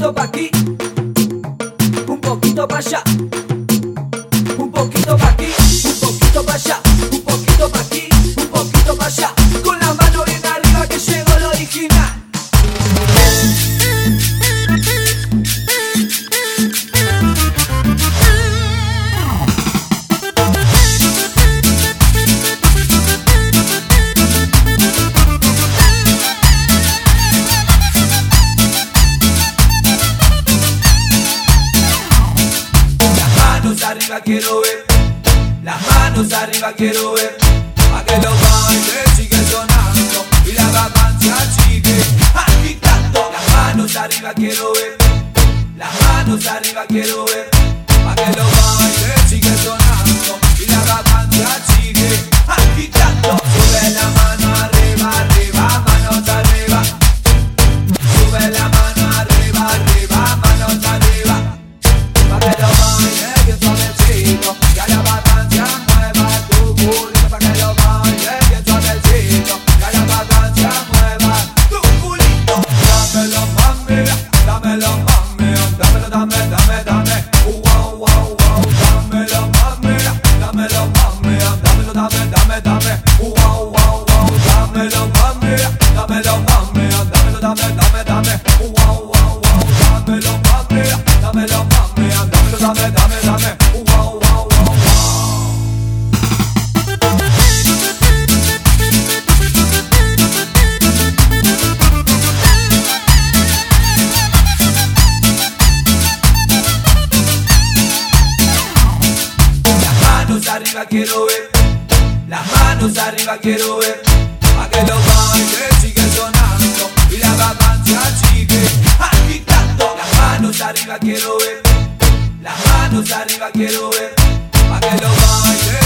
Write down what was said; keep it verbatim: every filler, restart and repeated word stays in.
poquito pa' aquí, un poquito pa' allá, un poquito pa' aquí, un poquito pa' allá, un poquito pa' aquí, un poquito pa' allá, con la mano bien arriba que llegó lo original. Arriba quiero ver, las manos arriba quiero ver, pa' que los bailes sigue sonando y la vacancia sigue agitando. Las manos arriba quiero ver, las manos arriba quiero ver, pa' que los bailes sigue sonando y la vacancia sigue agitando. Sube la mano arriba, arriba, manos arriba. Sube la mano arriba, arriba, manos arriba, pa' que los bailes bien suavecito, que a la vacancia mueva tu culito, pa' que lo bailes bien suavecito, que a la vacancia mueva tu culito. Dámelo mami, dámelo mami, dámelo, dame, dame, dame, uh, wow, wow, wow. Dámelo mami, dámelo mami, dámelo, dame, dame, dame, uh, wow, wow, wow. Dámelo mami, dámelo mami, dámelo, dame, dame, dame, uh, wow, wow, wow. Dámelo mami, dámelo mami, dámelo, dame, dame, dame, uh, wow, wow, wow, wow. Las manos arriba quiero ver, las manos arriba quiero ver, pa' que los bailes sigue sonando y la vacancia sigue agitando. Las manos arriba quiero ver, las manos arriba quiero ver, pa' que los bailes